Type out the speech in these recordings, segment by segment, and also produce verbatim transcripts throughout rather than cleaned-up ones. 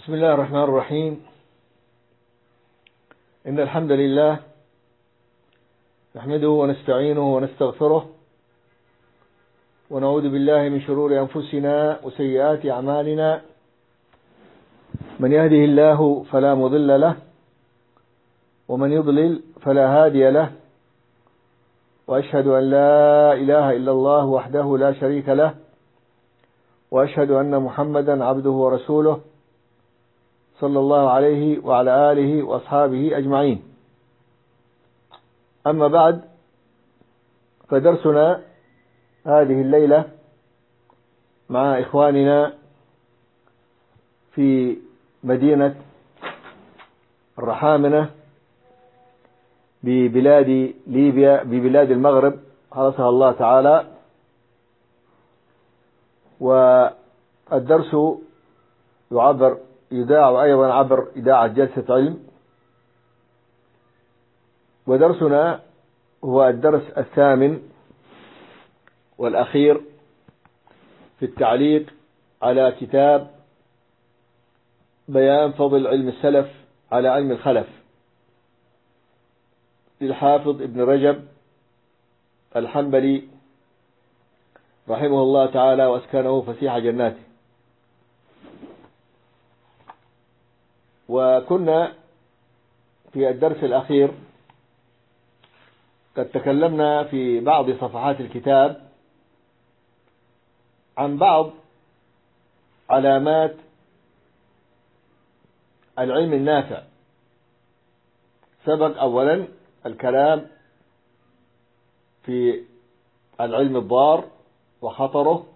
بسم الله الرحمن الرحيم. إن الحمد لله نحمده ونستعينه ونستغفره ونعوذ بالله من شرور أنفسنا وسيئات أعمالنا. من يهده الله فلا مضل له ومن يضلل فلا هادي له، وأشهد أن لا إله إلا الله وحده لا شريك له، وأشهد أن محمدا عبده ورسوله صلى الله عليه وعلى آله وأصحابه أجمعين. أما بعد، فدرسنا هذه الليلة مع إخواننا في مدينة الرحامنة ببلاد ليبيا، ببلاد المغرب حرسها الله تعالى. والدرس يعبر يذاع أيضا عبر إذاعة جلسة علم، ودرسنا هو الدرس الثامن والأخير في التعليق على كتاب بيان فضل علم السلف على علم الخلف للحافظ ابن رجب الحنبلي رحمه الله تعالى وأسكنه فسيح جناته. وكنا في الدرس الأخير قد تكلمنا في بعض صفحات الكتاب عن بعض علامات العلم النافع. سبق أولا الكلام في العلم الضار وخطره،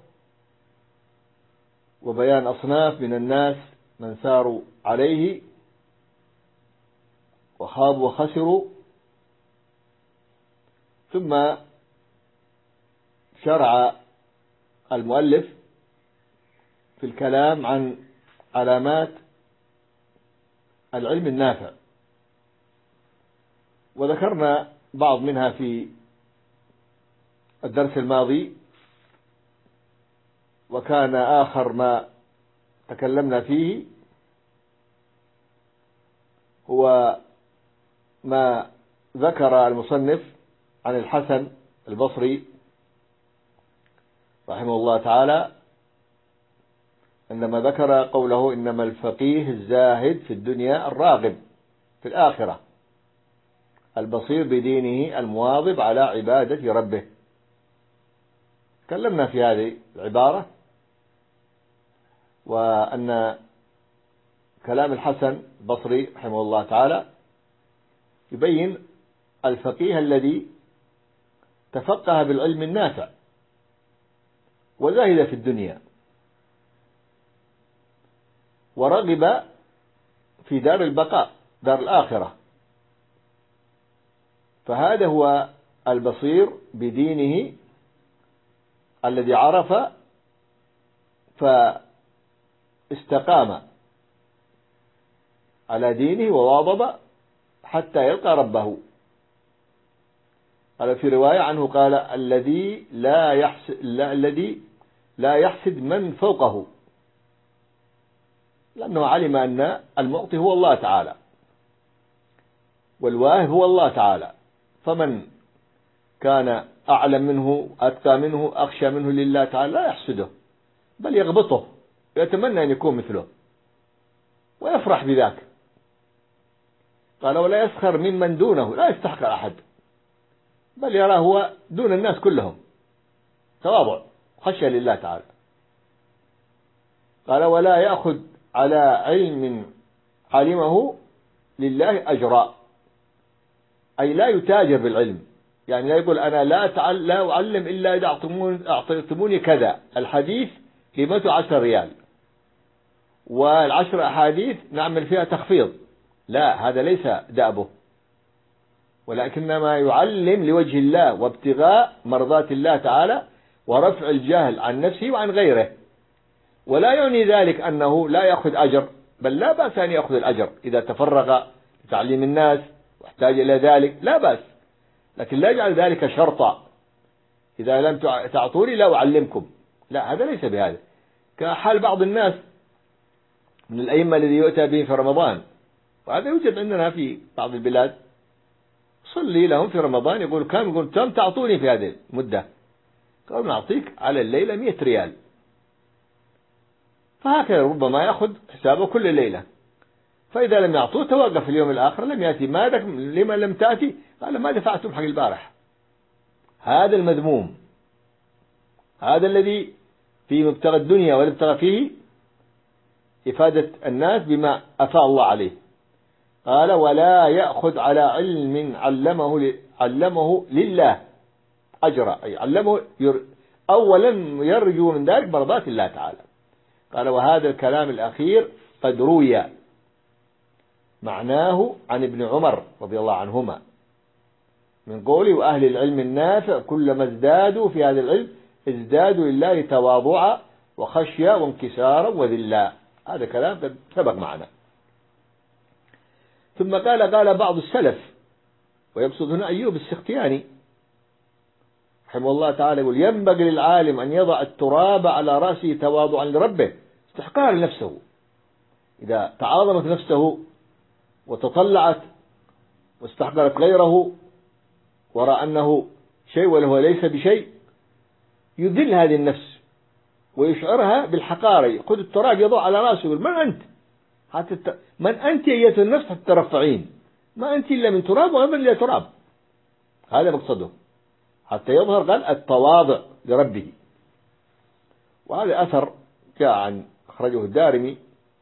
وبيان أصناف من الناس من ساروا عليه وخابوا وخسروا. ثم شرع المؤلف في الكلام عن علامات العلم النافع، وذكرنا بعض منها في الدرس الماضي، وكان آخر ما تكلمنا فيه هو ما ذكر المصنف عن الحسن البصري رحمه الله تعالى، عندما ذكر قوله: إنما الفقيه الزاهد في الدنيا الراغب في الآخرة البصير بدينه المواظب على عبادة ربه. تكلمنا في هذه العبارة، وأن كلام الحسن البصري رحمه الله تعالى يبين الفقيه الذي تفقه بالعلم النافع وزاهد في الدنيا ورغب في دار البقاء، دار الآخرة، فهذا هو البصير بدينه الذي عرف فاستقام على دينه وواظب حتى يلقى ربه. قال في رواية عنه قال: الذي لا يحسد لا الذي لا يحسد من فوقه، لأنه علم أن المعطي هو الله تعالى والواهب هو الله تعالى، فمن كان أعلم منه أتقى منه أخشى منه لله تعالى لا يحسده، بل يغبطه، يتمنى أن يكون مثله ويفرح بذاك. قال: ولا يسخر ممن دونه، لا يستحقر أحد، بل يراه هو دون الناس كلهم، تواضع خشية لله تعالى. قال: ولا يأخذ على علم علمه لله أجرا، أي لا يتاجر بالعلم، يعني لا يقول أنا لا أتعلم لا أعلم إلا إذا أعطيتموني كذا الحديث قيمته عشر ريال والعشر أحاديث نعمل فيها تخفيض. لا، هذا ليس دأبه، ولكنما يعلم لوجه الله وابتغاء مرضات الله تعالى ورفع الجهل عن نفسه وعن غيره. ولا يعني ذلك أنه لا يأخذ أجر، بل لا بأس أن يأخذ الأجر إذا تفرغ لتعليم الناس واحتاج إلى ذلك، لا بأس، لكن لا يجعل ذلك شرطا: إذا لم تعطوني لا أعلمكم. لا، هذا ليس بهذا. كحال بعض الناس من الأئمة الذي يؤتى به في رمضان، وهذا يوجد عندنا في بعض البلاد، صلي لهم في رمضان يقول كم، يقول كم تعطوني في هذه المدة؟ قالوا نعطيك على الليلة مئة ريال. فهكذا ربما يأخذ حسابه كل ليلة، فإذا لم يعطوه توقف اليوم الآخر، لم يأتي، ما لما لم تأتي؟ قال ما دفعتم حق البارح. هذا المذموم، هذا الذي في مبتغى الدنيا والابتغى فيه إفادة الناس بما أفاء الله عليه. قال ولا يأخذ على علم علمه علمه لله أجرا، أي علمه ير أولا يرجو من ذلك مرضات الله تعالى. قال وهذا الكلام الأخير قد روي معناه عن ابن عمر رضي الله عنهما من قوله وأهل العلم النافع كلما ازدادوا في هذا العلم ازدادوا لله تواضعا وخشية وانكسارا وذلا. هذا كلام قد سبق معنا. ثم قال قال بعض السلف، ويقصد هنا أيوب السختياني رحمه الله تعالى، يقول ينبغي للعالم أن يضع التراب على رأسه تواضعا لربه استحقارا لنفسه. إذا تعاظمت نفسه وتطلعت واستحقرت غيره ورأى أنه شيء وله ليس بشيء، يذل هذه النفس ويشعرها بالحقارة. خذ التراب يضع على رأسه يقول من أنت؟ حتى الت... من أنت أيتها النفس حتى ترفعين؟ ما أنت إلا من تراب وما إلا تراب. هذا مقصده، حتى يظهر قال التواضع لربه. وهذا أثر جاء عن أخرجه الدارمي،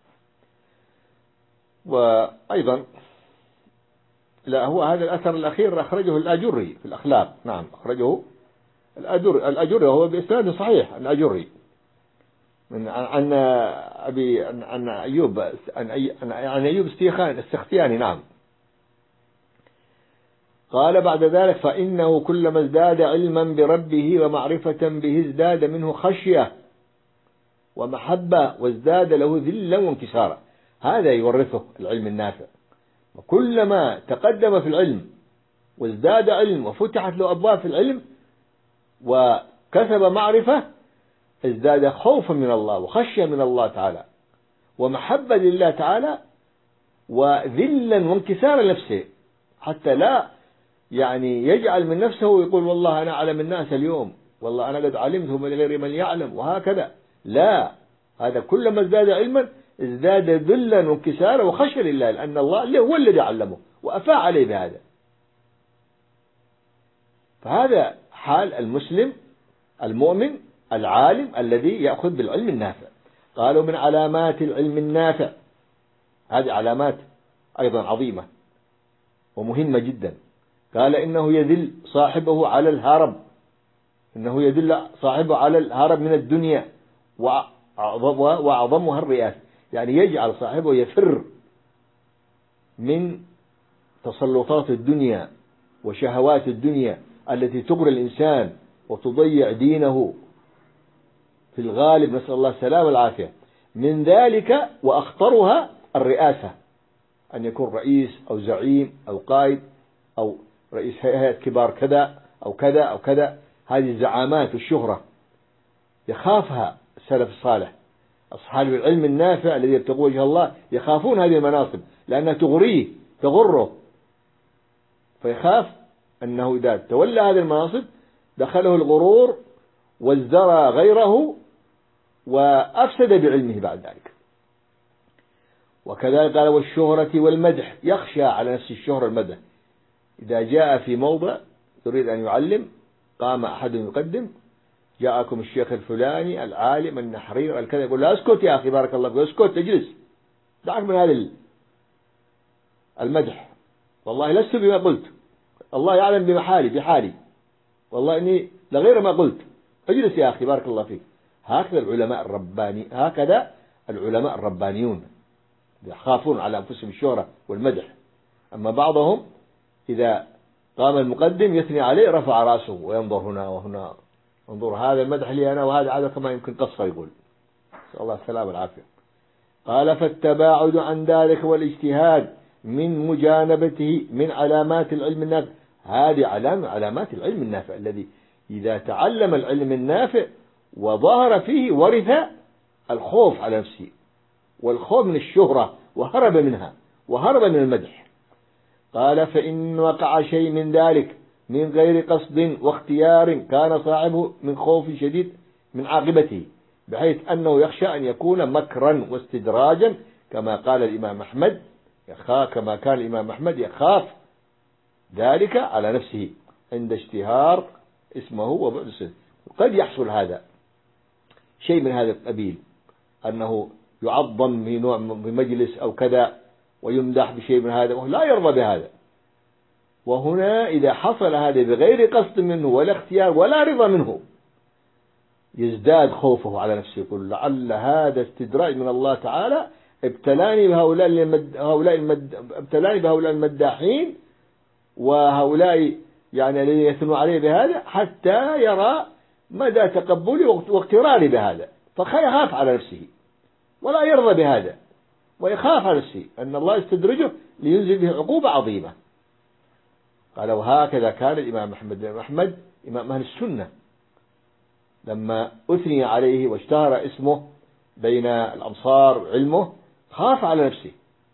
وأيضا لا هو هذا الأثر الأخير أخرجه الأجري في الأخلاق. نعم أخرجه الأجر الأجري وهو بإسناد صحيح الأجري من عن أبي عن أيوب عن عن أيوب السختياني. نعم قال بعد ذلك فإنه كلما ازداد علما بربه ومعرفة به ازداد منه خشية ومحبة وازداد له ذلا وانكسارا. هذا يورثه العلم النافع. وكلما تقدم في العلم وازداد علم وفتحت له أبواب في العلم وكسب معرفة ازداد خوفا من الله وخشية من الله تعالى ومحبة لله تعالى وذلا وانكسارا نفسه، حتى لا يعني يجعل من نفسه ويقول والله أنا أعلم الناس اليوم، والله أنا قد علمته من غير من يعلم وهكذا. لا، هذا كلما ازداد علما ازداد ذلا وانكسارا وخشية لله، لأن الله هو الذي علمه وأفاء عليه بهذا. فهذا حال المسلم المؤمن العالم الذي يأخذ بالعلم النافع. قالوا من علامات العلم النافع، هذه علامات أيضا عظيمة ومهمة جدا. قال إنه يدل صاحبه على الهرب، إنه يدل صاحبه على الهرب من الدنيا وأعظمها الرئاسة، يعني يجعل صاحبه يفر من تسلطات الدنيا وشهوات الدنيا التي تغري الإنسان وتضيع دينه في الغالب، نسأل الله السلامة والعافية. من ذلك وأخطرها الرئاسة، أن يكون رئيس أو زعيم أو قائد أو رئيس هيئة كبار كذا أو كذا أو كذا. هذه الزعامات والشهرة يخافها السلف الصالح، أصحاب العلم النافع الذي يبتغون وجه الله يخافون هذه المناصب لأنها تغريه تغره، فيخاف أنه إذا تولى هذه المناصب دخله الغرور وازدرى غيره وأفسد بعلمه بعد ذلك. وكذلك قال والشهرة والمدح، يخشى على نفس الشهرة والمدح. إذا جاء في موضع يريد أن يعلم قام أحد يقدم جاءكم الشيخ الفلاني العالم النحرير الكذا، يقول لا اسكت يا أخي بارك الله فيك، اسكت اجلس دعك من هذا المدح، والله لست بما قلت، الله يعلم بمحالي بحالي، والله إني لغير ما قلت، اجلس يا أخي بارك الله فيك. هكذا العلماء الرباني، هكذا العلماء الربانيون يخافون على أنفسهم الشهرة والمدح. أما بعضهم إذا قام المقدم يثني عليه رفع رأسه وينظر هنا وهنا، انظر هذا المدح لي أنا وهذا هذا كما يمكن قصة، يقول نسأل الله السلامة والعافية. قال فالتباعد عن ذلك والاجتهاد من مجانبته من علامات العلم النافع. هذه علامة علامات العلم النافع الذي إذا تعلم العلم النافع وظهر فيه ورث الخوف على نفسه والخوف من الشهرة وهرب منها وهرب من المدح. قال فإن وقع شيء من ذلك من غير قصد واختيار كان صاحبه من خوف شديد من عاقبته، بحيث أنه يخشى أن يكون مكرا واستدراجا، كما قال الإمام أحمد يخاف كما كان الإمام أحمد يخاف ذلك على نفسه عند اشتهار اسمه وبعد الصدق. قد يحصل هذا شيء من هذا القبيل، أنه يعظم في نوع في مجلس أو كذا ويمدح بشيء من هذا وهو لا يرضى بهذا. وهنا إذا حصل هذا بغير قصد منه ولا اختيار ولا رضا منه يزداد خوفه على نفسه، يقول لعل هذا استدراج من الله تعالى، ابتلاني بهؤلاء المد... هؤلاء المد... ابتلاني بهؤلاء المداحين وهؤلاء يعني الذين يثنوا عليه بهذا حتى يرى مدى تقبلي واقتراري بهذا، فيخاف على نفسه ولا يرضى بهذا ويخاف على نفسه أن الله يستدرجه لينزل به عقوبة عظيمة. قال وهكذا كان الإمام أحمد بن أحمد إمام أهل السنة لما أثني عليه واشتهر اسمه بين الأمصار علمه خاف على نفسه،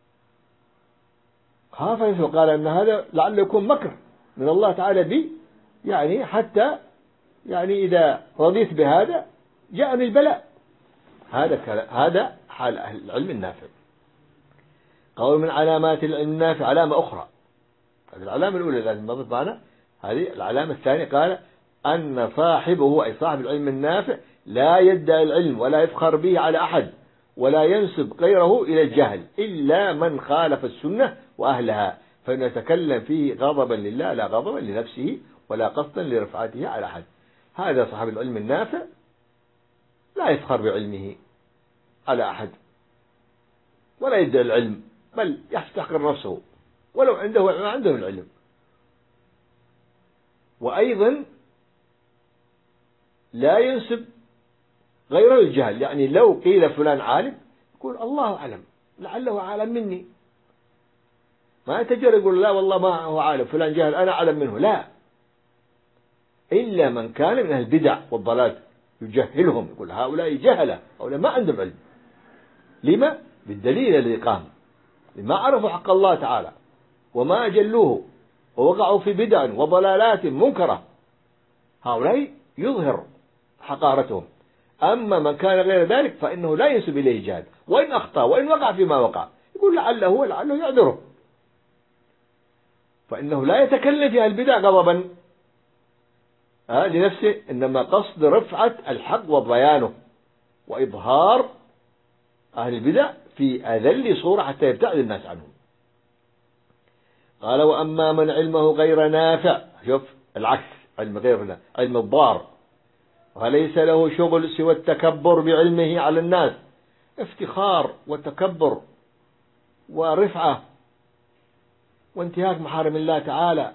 خاف على نفسه وقال أن هذا لعله يكون مكر من الله تعالى بي، يعني حتى يعني إذا رضيت بهذا جاءني البلاء. هذا هذا حال أهل العلم النافع. قول من علامات العلم النافع علامة أخرى، هذه العلامة الأولى لازم نضبط معنا، هذه العلامة الثانية قال أن صاحبه أي صاحب العلم النافع لا يدعي العلم ولا يفخر به على أحد ولا ينسب غيره إلى الجهل إلا من خالف السنة وأهلها، فإنه يتكلم فيه غضبا لله لا غضبا لنفسه ولا قصدا لرفعته على أحد. هذا صاحب العلم النافع لا يفخر بعلمه على أحد ولا يدعي العلم، بل يحتقر نفسه ولو عنده عنده العلم. وأيضا لا ينسب غيره الجهل، يعني لو قيل فلان عالم يقول الله أعلم لعله عالم مني، ما يتجرأ يقول لا والله ما هو عالم فلان جهل أنا أعلم منه، لا، إلا من كان من أهل البدع والضلال يجهلهم، يقول هؤلاء جهلة هؤلاء ما عندهم علم. لما؟ بالدليل الذي قام، لما عرفوا حق الله تعالى وما أجلوه ووقعوا في بدع وضلالات منكرة، هؤلاء يظهر حقارتهم. أما من كان غير ذلك فإنه لا ينسب إليه جهل، وإن أخطأ وإن وقع فيما وقع يقول لعله هو لعله يعذره، فإنه لا يتكلم في البدع غضبا آه لنفسه، إنما قصد رفعة الحق وبيانه وإظهار أهل البدع في أذل صورة حتى يبتعد الناس عنهم. قال وأما من علمه غير نافع، شوف العكس، علم غير نافع علم الضار، وليس له شغل سوى التكبر بعلمه على الناس، افتخار وتكبر ورفعة وانتهاك محارم الله تعالى،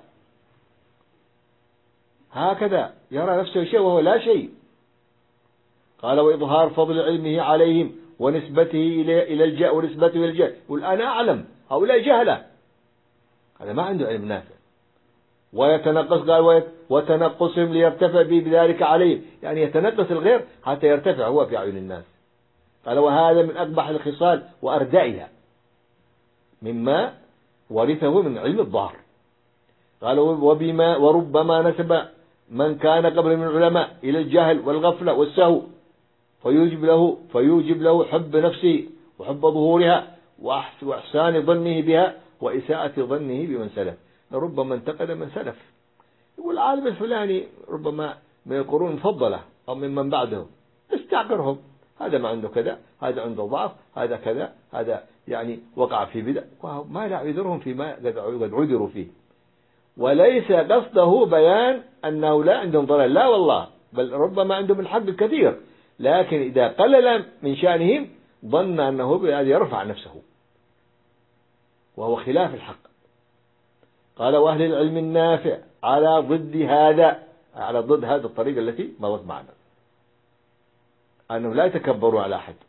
هكذا يرى نفسه شيء وهو لا شيء. قال وإظهار فضل علمه عليهم ونسبته إلى الجهل ونسبته إلى الجهل، يقول أنا أعلم هؤلاء جهلة، هذا ما عنده علم نافع. ويتنقص قال وتنقصهم ليرتفع به بذلك عليه، يعني يتنقص الغير حتى يرتفع هو في أعين الناس. قال وهذا من أقبح الخصال وأردائها مما ورثه من علم الظاهر. قال وبما وربما نسب من كان قبل من العلماء إلى الجهل والغفلة والسهو فيوجب له فيوجب له حب نفسه وحب ظهورها وإحسان ظنه بها وإساءة ظنه بمن سلف. ربما انتقد من سلف، يقول العالم الفلاني ربما من القرون المفضلة أو ممن بعده، استعقرهم، هذا ما عنده كذا، هذا عنده ضعف، هذا كذا، هذا يعني وقع في بدع، ما لا عذرهم فيما قد عذروا فيه. وليس قصده بيان أنه لا عندهم ضلال، لا والله، بل ربما عندهم الحق الكثير، لكن إذا قلل من شأنهم ظن أنه بهذا يرفع نفسه وهو خلاف الحق. قال وأهل العلم النافع على ضد هذا، على ضد هذا الطريقة التي مضت معنا، أنه لا يتكبروا على أحد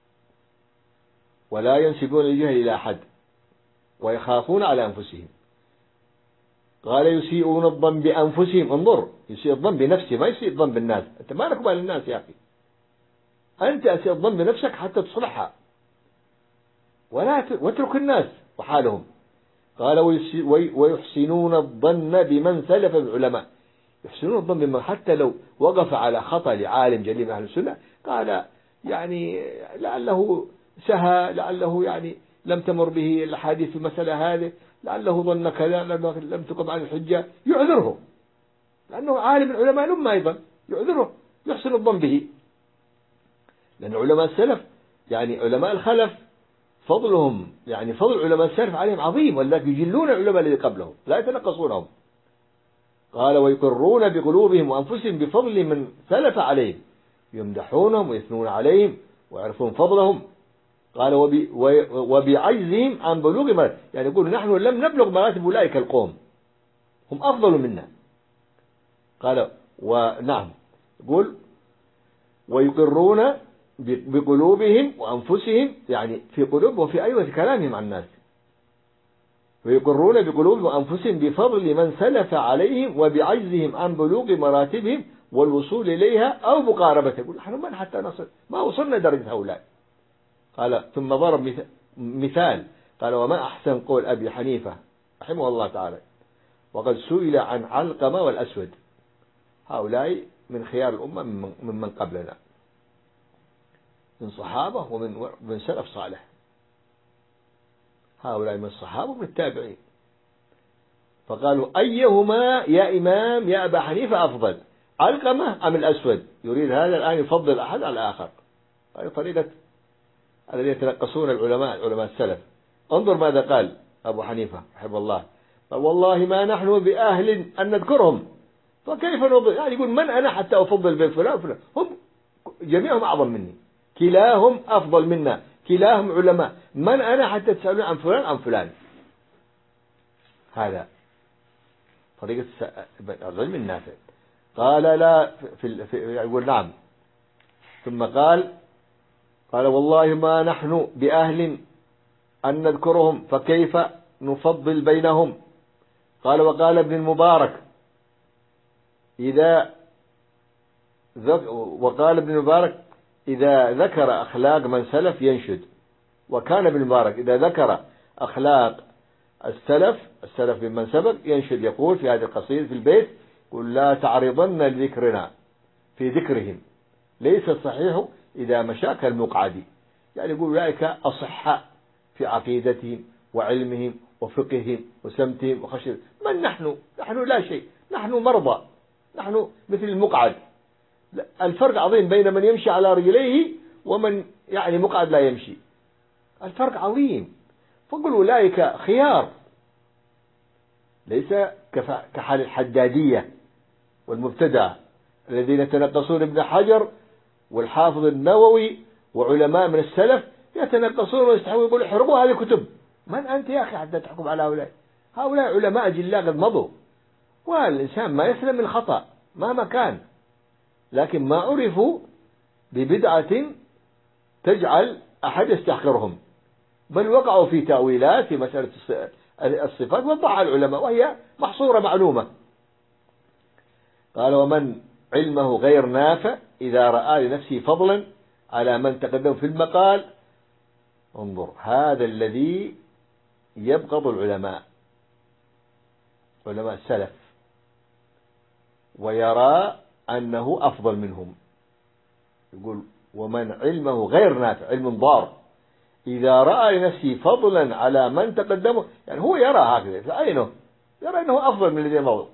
ولا ينسبون الجهل إلى أحد ويخافون على أنفسهم. قال يسيئون الظن بأنفسهم، انظر، يسيء الظن بنفسه ما يسيء الظن بالناس، أنت ما لك بال الناس يا أخي، أنت أسيء الظن بنفسك حتى تصلحها، ولا واترك الناس وحالهم. قال ويحسنون الظن بمن سلف العلماء، يحسنون الظن بمن حتى لو وقف على خطأ لعالم جليل من أهل السنة قال يعني لعله سهى، لعله يعني لم تمر به الحديث في المسألة هذه، لعله ظن كذا، لم تقم عن الحجة، يعذره لأنه عالم العلماء الأمة أيضا، يعذره يحسن الظن به. لأن علماء السلف يعني علماء الخلف فضلهم يعني فضل علماء السلف عليهم عظيم، ولذلك يجلون العلماء الذين قبلهم لا يتنقصونهم. قال ويقرون بقلوبهم وأنفسهم بفضل من سلف عليهم، يمدحونهم ويثنون عليهم ويعرفون فضلهم. قال وبعجزهم عن بلوغ مراتب، يعني يقول نحن لم نبلغ مراتب أولئك القوم، هم أفضل منا. قال ونعم يقول ويقرون بقلوبهم وأنفسهم، يعني في قلوبهم وفي أيوة كلامهم عن الناس، ويقرون بقلوبهم وأنفسهم بفضل من سلف عليهم وبعجزهم عن بلوغ مراتبهم والوصول إليها أو مقاربتها. يقول نحن من حتى نصل ما وصلنا درجة هؤلاء. قال ثم ضرب مثال قال وما أحسن قول أبي حنيفة رحمه الله تعالى وقد سئل عن علقمة والأسود، هؤلاء من خيار الأمة ممن قبلنا من صحابة ومن من سلف صالح، هؤلاء من الصحابة ومن التابعين. فقالوا أيهما يا إمام يا أبا حنيفة أفضل، علقمة أم الأسود؟ يريد هذا الآن يفضل أحد على الآخر. هذه طريقة الذين يتنقصون العلماء علماء السلف. انظر ماذا قال أبو حنيفة رحمه الله، قال والله ما نحن بأهل أن نذكرهم، فكيف نضل؟ يعني يقول من أنا حتى أفضل بين فلان وفلان، هم جميعهم أعظم مني، كلاهم أفضل منا، كلاهم علماء، من أنا حتى تسألون عن فلان عن فلان. هذا طريقة العلم النافع. قال لا في, في يقول نعم. ثم قال قال والله ما نحن بأهل أن نذكرهم فكيف نفضل بينهم. قال وقال ابن المبارك إذا وقال ابن المبارك إذا ذكر أخلاق من سلف ينشد. وكان ابن المبارك إذا ذكر أخلاق السلف السلف ممن سبق ينشد، يقول في هذه القصيدة في البيت يقول لا تعرضن لذكرنا في ذكرهم ليس الصحيح إذا مشاك المقعد. يعني يقول أولئك أصحاء في عقيدتهم وعلمهم وفقههم وسمتهم وخشيتهم، من نحن؟ نحن لا شيء، نحن مرضى، نحن مثل المقعد. الفرق عظيم بين من يمشي على رجليه ومن يعني مقعد لا يمشي، الفرق عظيم. فقل أولئك خيار، ليس كحال الحدادية والمبتدع الذين يتنقصون ابن حجر والحافظ النووي وعلماء من السلف يتنقصون ويستحقون، يقول احرقوا هذه الكتب. من أنت يا أخي حتى تحكم على هؤلاء؟ هؤلاء علماء جلاء قد مضوا، والإنسان ما يسلم من الخطأ مهما كان، لكن ما عرفوا ببدعة تجعل أحد يستحقرهم، بل وقعوا في تأويلات في مسألة الصفات وضعها العلماء وهي محصورة معلومة. قال ومن علمه غير نافع إذا رأى لنفسه فضلا على من تقدم في المقال. انظر هذا الذي يبغض العلماء علماء السلف ويرى أنه أفضل منهم. يقول ومن علمه غير نافع علم ضار إذا رأى لنفسه فضلا على من تقدمه، يعني هو يرى هكذا في عينه، يرى أنه أفضل من الذين مضوا.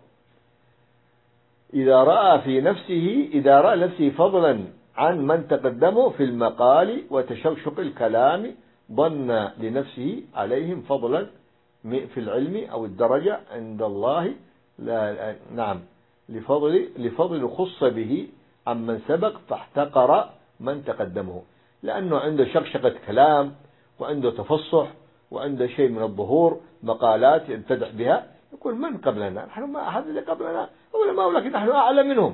إذا رأى في نفسه إذا رأى نفسه فضلا عن من تقدمه في المقال وتشوشق الكلام ظن لنفسه عليهم فضلا في العلم أو الدرجة عند الله. لا نعم لفضل لفضل خص به عن من سبق فاحتقر من تقدمه، لأنه عنده شقشقة كلام وعنده تفصح وعنده شيء من الظهور مقالات يمتدح بها، يقول من قبلنا؟ نحن ما أحد اللي قبلنا علماء ولكن نحن أعلم منهم،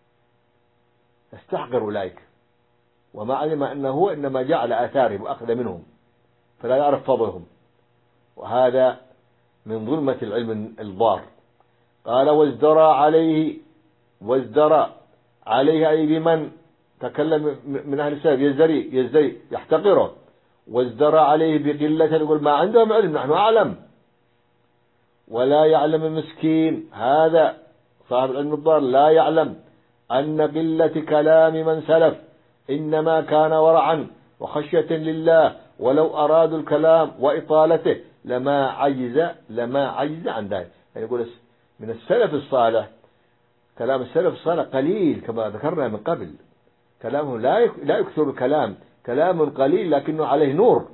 يستحقر أولئك وما علم أنه هو إنما جعل آثارهم وأخذ منهم فلا يعرف فضلهم، وهذا من ظلمة العلم الضار. قال وازدرى عليه وازدرى عليه أي بمن تكلم من أهل السلف يزدري يزدري يحتقره وازدرى عليه بقلة، يقول ما عندهم علم، نحن أعلم. ولا يعلم المسكين، هذا صاحب العلم الضال لا يعلم أن قلة كلام من سلف إنما كان ورعا وخشية لله، ولو أرادوا الكلام وإطالته لما عجز لما عجز عن ذلك. يعني يقول من السلف الصالح، كلام السلف الصالح قليل كما ذكرنا من قبل، كلامهم لا لا يكثر الكلام، كلام قليل لكنه عليه نور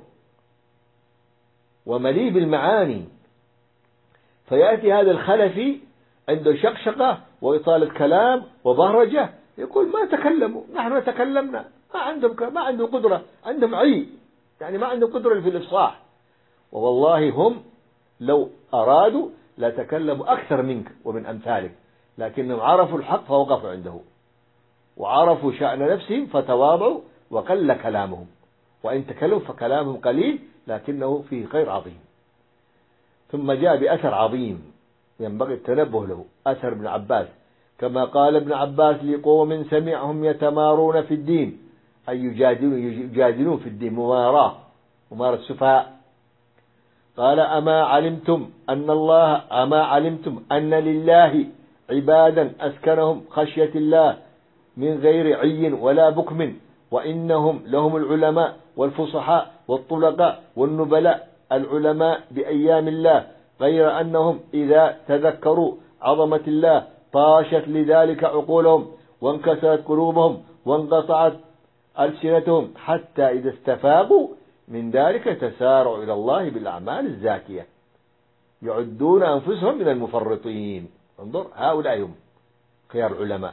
ومليء بالمعاني. فيأتي هذا الخلفي عنده شقشقة وإطالة كلام وبهرجة، يقول ما تكلموا، نحن تكلمنا، ما عندهم ما عندهم قدرة، عندهم عي، يعني ما عندهم قدرة في الإفصاح. ووالله هم لو أرادوا لتكلموا أكثر منك ومن أمثالك، لكنهم عرفوا الحق فوقفوا عنده، وعرفوا شأن نفسهم فتواضعوا وقل كلامهم، وإن تكلموا فكلامهم قليل لكنه فيه خير عظيم. ثم جاء بأثر عظيم ينبغي التنبه له، أثر ابن عباس، كما قال ابن عباس لقوم سمعهم يتمارون في الدين، أي يجادلون, يجادلون في الدين، مماراة ممارة السفهاء. قال أما علمتم أن الله أما علمتم أن لله عبادا أسكنهم خشية الله من غير عي ولا بكم، وإنهم لهم العلماء والفصحاء والطلقاء والنبلاء، العلماء بأيام الله، غير أنهم إذا تذكروا عظمة الله طاشت لذلك عقولهم وانكسرت قلوبهم وانقطعت ألسنتهم، حتى إذا استفاقوا من ذلك تسارعوا إلى الله بالأعمال الزاكية، يعدون أنفسهم من المفرطين. انظر، هؤلاء هم خيار العلماء،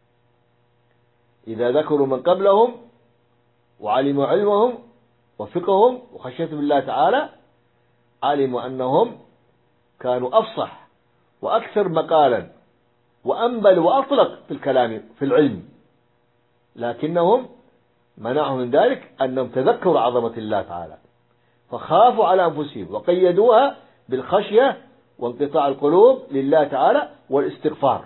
إذا ذكروا من قبلهم وعلموا علمهم وفقههم وخشيتهم بالله تعالى، علموا أنهم كانوا أفصح وأكثر مقالا وأنبل وأطلق في الكلام في العلم، لكنهم منعهم من ذلك أنهم تذكروا عظمة الله تعالى فخافوا على أنفسهم وقيدوها بالخشية وانقطاع القلوب لله تعالى والاستغفار.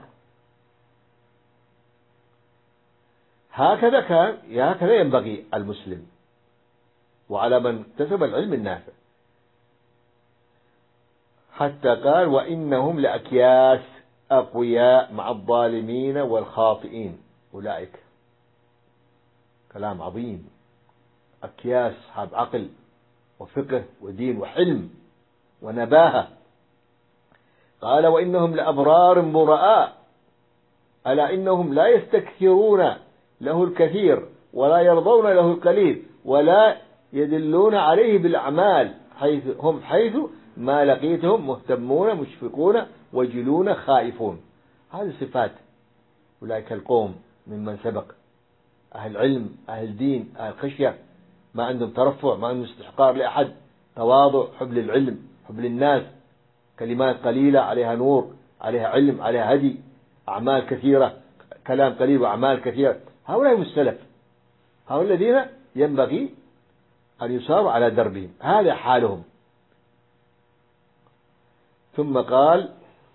هكذا كان هكذا ينبغي المسلم وعلى من اكتسب العلم النافع. حتى قال وإنهم لأكياس أقوياء مع الظالمين والخاطئين، أولئك كلام عظيم، أكياس أصحاب عقل وفقه ودين وحلم ونباهة. قال وإنهم لأبرار براء، ألا إنهم لا يستكثرون له الكثير ولا يرضون له القليل ولا يدلون عليه بالأعمال، حيث هم حيث ما لقيتهم مهتمون مشفقون وجلون خائفون. هذه صفات أولئك القوم ممن سبق، أهل علم أهل دين أهل خشية، ما عندهم ترفع، ما عندهم استحقار لأحد، تواضع، حب للعلم، حب للناس، كلمات قليلة عليها نور، عليها علم، عليها هدي، أعمال كثيرة، كلام قليل وأعمال كثيرة. هؤلاء هم السلف، هؤلاء الذين ينبغي أن يساروا على دربهم، هذا حالهم. ثم قال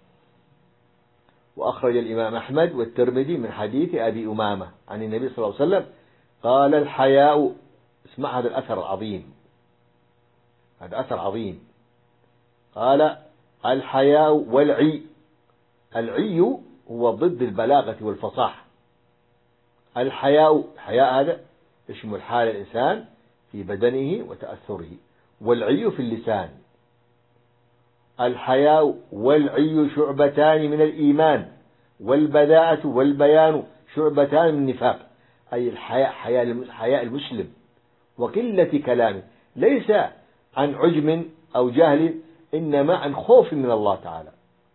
وأخرج الإمام أحمد والترمذي من حديث أبي أمامة عن النبي صلى الله عليه وسلم قال الحياء، اسمع هذا الأثر العظيم، هذا أثر عظيم. قال الحياء والعي، العي هو ضد البلاغة والفصاحة. الحياء، الحياء هذا يشمل حال الإنسان في بدنه وتأثره، والعي في اللسان. الحياء والعي شعبتان من الإيمان، والبذاءة والبيان شعبتان من النفاق، أي الحياء حياء المسلم وقلة كلامه، ليس عن عجم أو جهل، إنما عن خوف من الله تعالى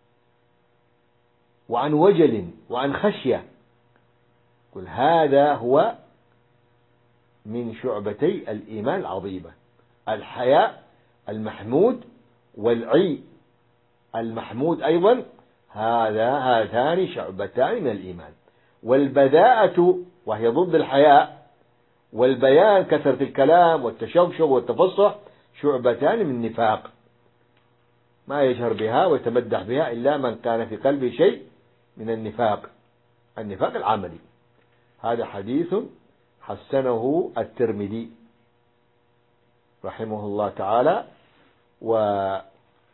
وعن وجل وعن خشية. كل هذا هو من شعبتي الإيمان العظيمة، الحياء المحمود والعي المحمود أيضا، هذا هاتان شعبتان من الإيمان. والبذاءة وهي ضد الحياء، والبيان كثرة الكلام والتشوشر والتفصح شعبتان من النفاق، ما يجهر بها ويتمدح بها إلا من كان في قلبه شيء من النفاق، النفاق العملي. هذا حديث حسنه الترمذي. رحمه الله تعالى. وقال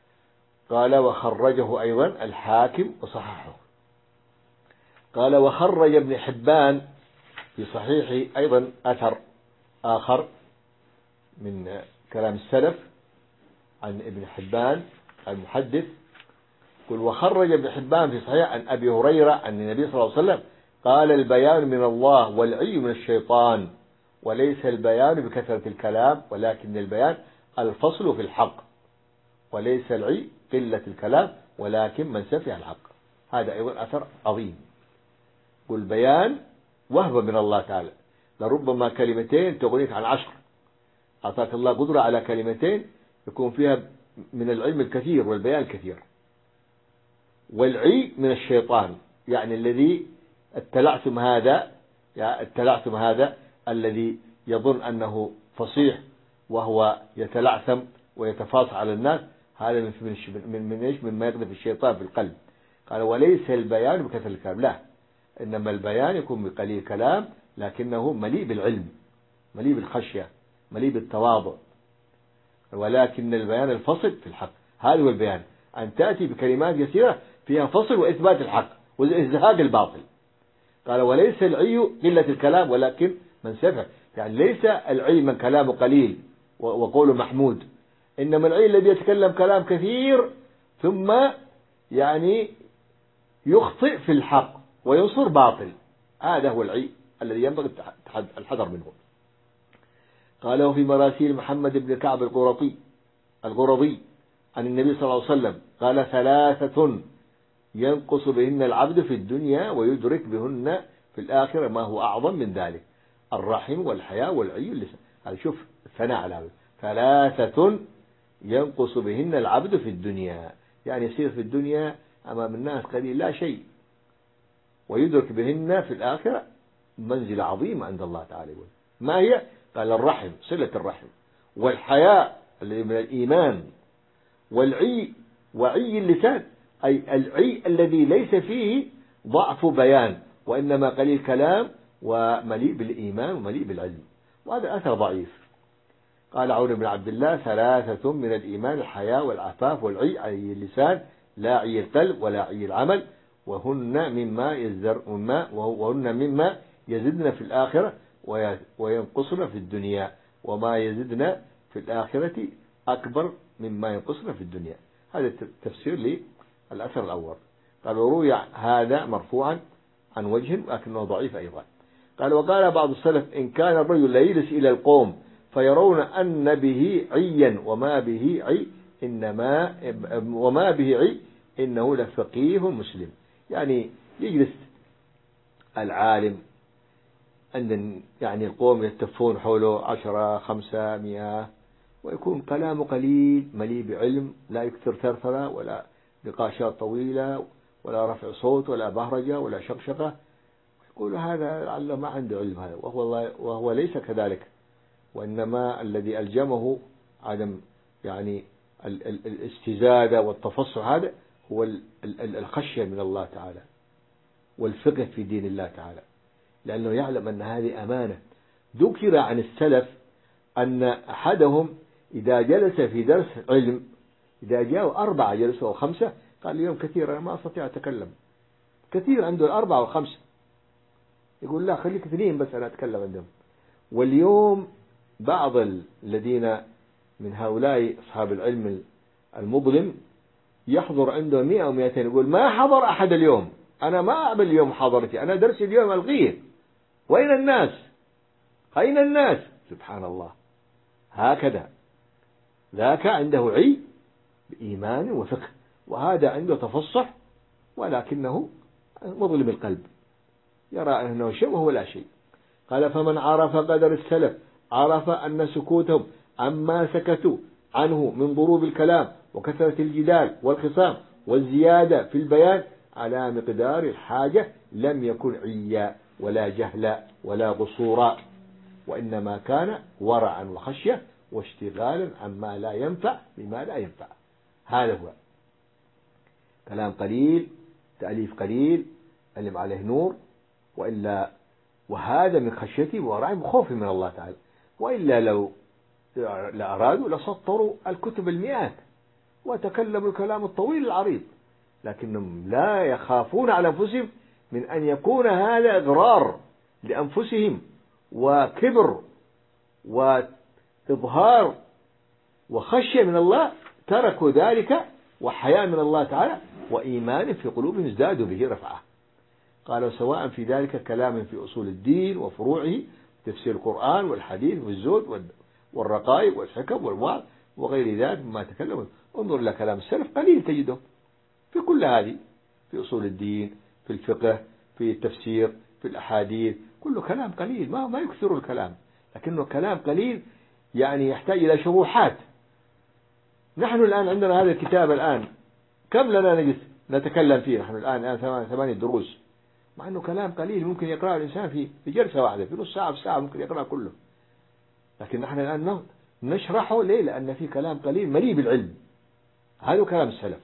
وخرجه أيضا الحاكم وصححه. قال وخرج ابن حبان في صحيحه أيضا أثر آخر من كلام السلف عن ابن حبان المحدث. قل وخرج ابن حبان في صحيح عن أبي هريرة عن النبي صلى الله عليه وسلم قال البيان من الله والعي من الشيطان، وليس البيان بكثرة الكلام ولكن البيان الفصل في الحق، وليس العي قلة الكلام ولكن من سفه الحق. هذا أيضا أثر عظيم. قل بيان وهبة من الله تعالى، لربما كلمتين تغنيك عن عشر. أعطاك الله قدرة على كلمتين يكون فيها من العلم الكثير والبيان الكثير. والعي من الشيطان، يعني الذي التلعثم هذا يعني التلعثم هذا الذي يظن أنه فصيح وهو يتلعثم ويتفاصح على الناس، هذا من من من ايش مما يقذف الشيطان في القلب. قال وليس البيان بكثرة الكلام، لا، إنما البيان يكون بقليل كلام لكنه مليء بالعلم، مليء بالخشية، مليء بالتواضع. ولكن البيان الفصل في الحق، هذا هو البيان، أن تأتي بكلمات يسيرة فيها فصل وإثبات الحق وإزهاق الباطل. قال وليس العي قلة الكلام ولكن من سفه، يعني ليس العي من كلامه قليل وقوله محمود، إنما العي الذي يتكلم كلام كثير ثم يعني يخطئ في الحق وينصر باطل، هذا هو العي الذي ينبغي الحذر منه. قال وفي مراسيل محمد بن كعب القرطي القرضي عن النبي صلى الله عليه وسلم قال ثلاثة ينقص بهن العبد في الدنيا ويدرك بهن في الآخرة ما هو أعظم من ذلك: الرحم والحياء والعي واللسان. هذا شوف الثناء على هذا، ثلاثة ينقص بهن العبد في الدنيا، يعني يصير في الدنيا أمام الناس قليل لا شيء، ويدرك بهن في الآخرة منزلة عظيمة عند الله تعالى. ما هي؟ قال الرحم، صلة الرحم، والحياء الذي من الإيمان، والعي وعي اللسان، أي العي الذي ليس فيه ضعف بيان وإنما قليل كلام ومليء بالإيمان ومليء بالعلم، وهذا أثر ضعيف. قال عون بن عبد الله ثلاثة من الإيمان: الحياء والعفاف والعي، عي اللسان لا عي القلب ولا عي العمل، وهن مما يزدر مما وهن مما يزدن في الآخرة وينقصن في الدنيا، وما يزدن في الآخرة أكبر مما ينقصن في الدنيا. هذا تفسير للأثر الأول. قال وروي هذا مرفوعا عن وجه لكنه ضعيف أيضا. قال وقال بعض السلف: إن كان الرجل لا يجلس إلى القوم فيرون أن به عيا وما به عي إنما وما به عي إنه لفقيه مسلم. يعني يجلس العالم عند يعني القوم يتفون حوله عشرة خمسة مئة، ويكون كلامه قليل مليء بعلم، لا يكثر ثرثرة ولا نقاشات طويلة ولا رفع صوت ولا بهرجة ولا شقشقة. يقول هذا لعله ما عنده علم، هذا وهو, وهو ليس كذلك، وإنما الذي ألجمه عدم يعني الاستزادة والتفصح، هذا هو الخشية من الله تعالى والفقه في دين الله تعالى، لأنه يعلم أن هذه أمانة. ذكر عن السلف أن أحدهم إذا جلس في درس علم، إذا جاءوا أربعة جلسوا أو خمسة، قال اليوم كثير أنا ما أستطيع أتكلم، كثير عنده الأربعة والخمسة، يقول لا خليك اثنين بس أنا أتكلم عندهم. واليوم بعض الذين من هؤلاء أصحاب العلم المظلم يحضر عنده مئة أو مئتين، يقول ما حضر أحد اليوم، أنا ما أعمل اليوم محاضرتي، أنا درسي اليوم ألغيه، وأين الناس؟ أين الناس؟ سبحان الله. هكذا ذاك عنده عي بإيمان وفقه، وهذا عنده تفصح ولكنه مظلم القلب، يرى أنه شيء وهو لا شيء. قال فمن عرف قدر السلف عرف أن سكوتهم عما سكتوا عنه من ضروب الكلام وكثرة الجدال والخصام والزيادة في البيان على مقدار الحاجة لم يكن عيا ولا جهلا ولا قصورا، وإنما كان ورعا وخشية واشتغالا عما لا ينفع بما لا ينفع. هذا هو كلام قليل، تأليف قليل، علم عليه نور، وإلا وهذا من خشيتي ورعي وخوفي من الله تعالى. وإلا لو لأرادوا لسطروا الكتب المئات وتكلموا الكلام الطويل العريض، لكنهم لا يخافون على أنفسهم من أن يكون هذا إضرار لأنفسهم وكبر وإظهار وخشية من الله، تركوا ذلك وحياء من الله تعالى وإيمان في قلوبهم ازدادوا به رفعة. قالوا سواء في ذلك كلام في أصول الدين وفروعه، تفسير القرآن والحديث والزهد والرقائق والحكم والوعظ وغير ذلك مما تكلموا. انظر إلى كلام السلف قليل تجده في كل هذه، في أصول الدين، في الفقه، في التفسير، في الأحاديث، كله كلام قليل، ما ما يكثر الكلام، لكنه كلام قليل يعني يحتاج إلى شروحات. نحن الآن عندنا هذا الكتاب الآن كم لنا نجلس نتكلم فيه نحن الآن الآن ثمانية دروس، مع أنه كلام قليل ممكن يقرأه الإنسان في في جلسة واحدة، في نص ساعة في ساعة ممكن يقرأه كله، لكن نحن الآن نشرحه ليه؟ لأن في كلام قليل مليء بالعلم. هذا كلام السلف.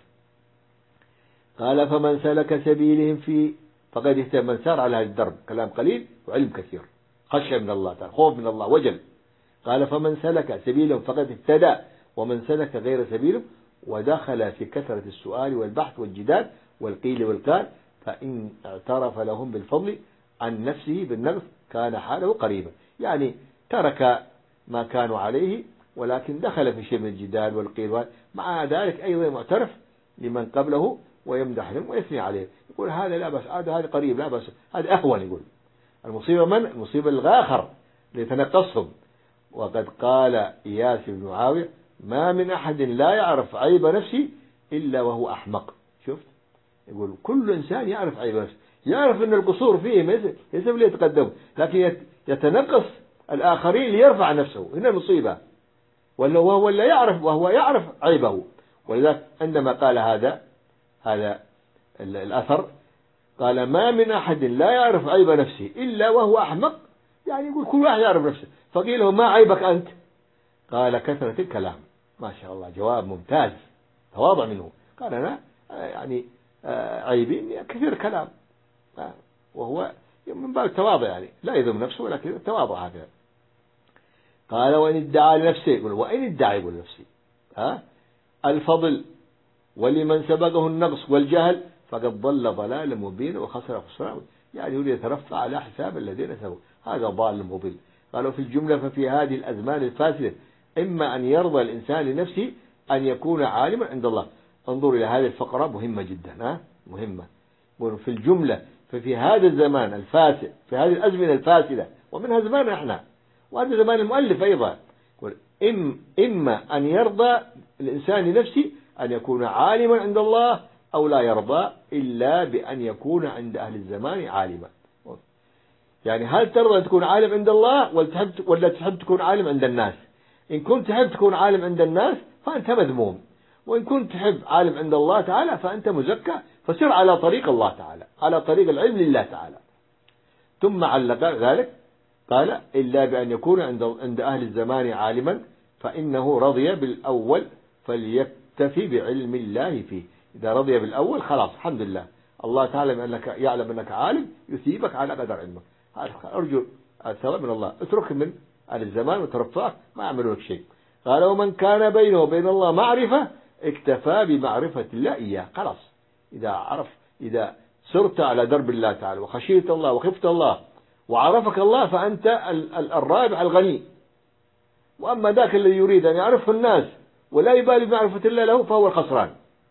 قال فمن سلك سبيلهم في فقد اهتدى، من سار على هذا الدرب، كلام قليل وعلم كثير، خشية من الله تعالى، خوف من الله، وجل. قال فمن سلك سبيلهم فقد اهتدى، ومن سلك غير سبيلهم ودخل في كثرة السؤال والبحث والجدال والقيل والقال فإن اعترف لهم بالفضل عن نفسه بالنقص كان حاله قريبا. يعني ترك ما كانوا عليه ولكن دخل في شيء من الجدال والقيل، مع ذلك أيضا معترف لمن قبله ويمدح لهم ويثني عليه، يقول هذا لا بس، هذا هذا قريب لا بس، هذا أهون. يقول المصيبة من؟ المصيبة الآخر ليتنقصهم. وقد قال إياس بن معاوية ما من أحد لا يعرف عيب نفسه إلا وهو أحمق. شفت؟ يقول كل إنسان يعرف عيب نفسه، يعرف أن القصور فيه ليس ليتقدم، لكن يتنقص الآخرين ليرفع نفسه، هنا المصيبة. ولا وهو لا يعرف، وهو يعرف عيبه. ولذلك عندما قال هذا هذا الأثر قال ما من أحد لا يعرف عيب نفسه إلا وهو أحمق، يعني يقول كل واحد يعرف نفسه. فقيل له ما عيبك أنت؟ قال كثرة الكلام. ما شاء الله، جواب ممتاز، تواضع منه. قال أنا يعني عيبي كثير كلام، وهو من باب التواضع، يعني لا يذم نفسه ولكن تواضع هكذا. قال وإن ادعى لنفسه، يقول وإن ادعى يقول نفسي ها الفضل ولمن سبقه النقص والجهل فقد ضل ضلالا مبينا وخسر خسران، يعني يريد يترفع على حساب الذين سبقوا، هذا ضال مضل. قالوا في الجملة ففي هذه الأزمان الفاسدة إما أن يرضى الإنسان لنفسه أن يكون عالما عند الله. انظر إلى هذه الفقرة مهمة جدا، ها مهمة. في الجملة ففي هذا الزمان الفاسد، في هذه الأزمنة الفاسدة، ومنها زمان احنا، وهذا زمان المؤلف أيضا، إم إما أن يرضى الإنسان لنفسه أن يكون عالما عند الله، أو لا يرضى إلا بأن يكون عند أهل الزمان عالما. يعني هل ترضى أن تكون عالم عند الله ولا تحب تكون عالم عند الناس؟ إن كنت تحب تكون عالم عند الناس فأنت مذموم، وإن كنت تحب عالم عند الله تعالى فأنت مزكى، فسر على طريق الله تعالى، على طريق العلم لله تعالى. ثم علق ذلك قال إلا بأن يكون عند عند أهل الزمان عالما فإنه رضي بالأول فليكتفي بعلم الله فيه. إذا رضي بالأول خلاص الحمد لله، الله تعالى أنك يعلم أنك عالم يثيبك على قدر علمك. أرجو الثواب من الله، اترك من أهل الزمان وترفعك ما يعملوا لك شيء. قال ومن كان بينه وبين الله معرفة اكتفى بمعرفة الله إياه. خلاص إذا عرف، إذا سرت على درب الله تعالى وخشيت الله وخفت الله وعرفك الله فأنت الرابح الغني. وأما ذاك الذي يريد أن يعرفه الناس ولا يبالي بمعرفة الله له فهو الخسران.